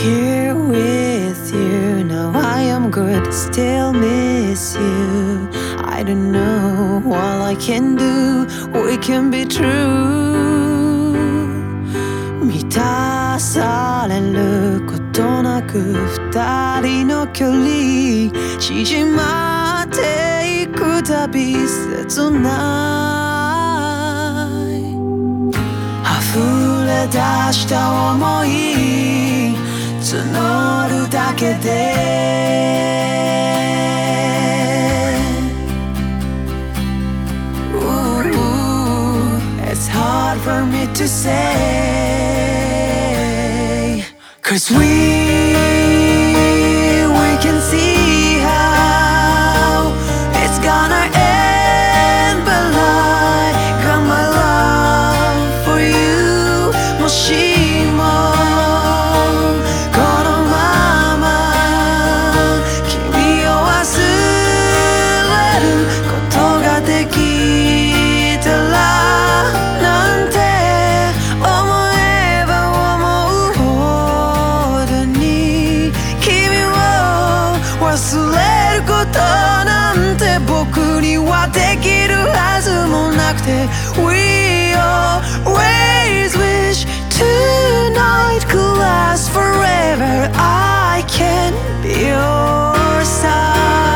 here with you. Now I am good, still miss you. I don't know what I can do, we can be true. 満たされることなく二人の距離縮まっていくたび切ない溢れ出した想い募るだけでIt's hard for me to say 'Cause we can see how it's gonna end But I got my love for you もしもこのまま君を忘れることができたら忘れることなんて僕にはできるはずもなくて We always wish tonight could last forever I can be your side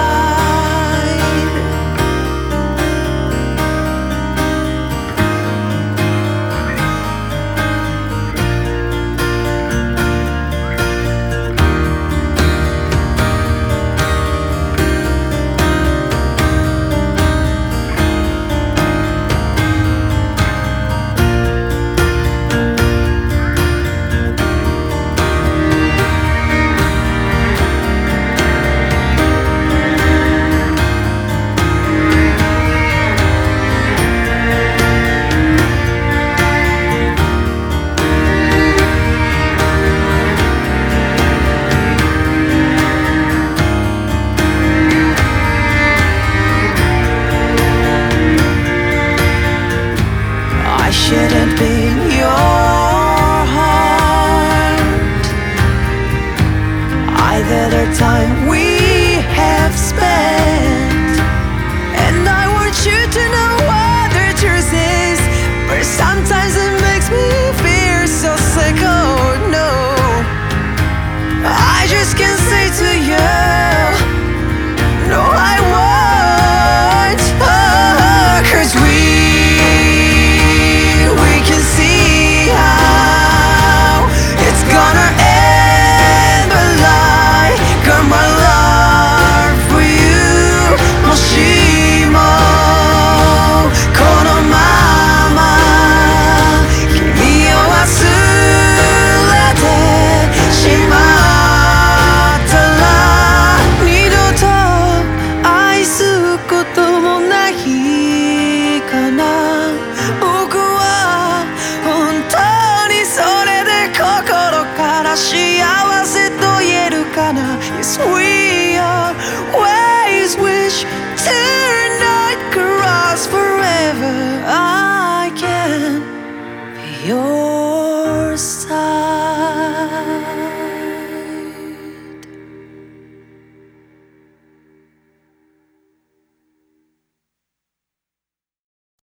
I shouldn't be your heart Either the time we have spent And I want you to know what the truth is But sometimes it makes me feel so sick, oh no I just can't say to you No, I won't 'Cause we can see how it's gonna end But I got my love for you もしもこのまま君を忘れてしまったら二度と愛すこともないかな僕は本当にそれで心から幸せと言えるかな Yes, we always wish tonight could last forever I can be yours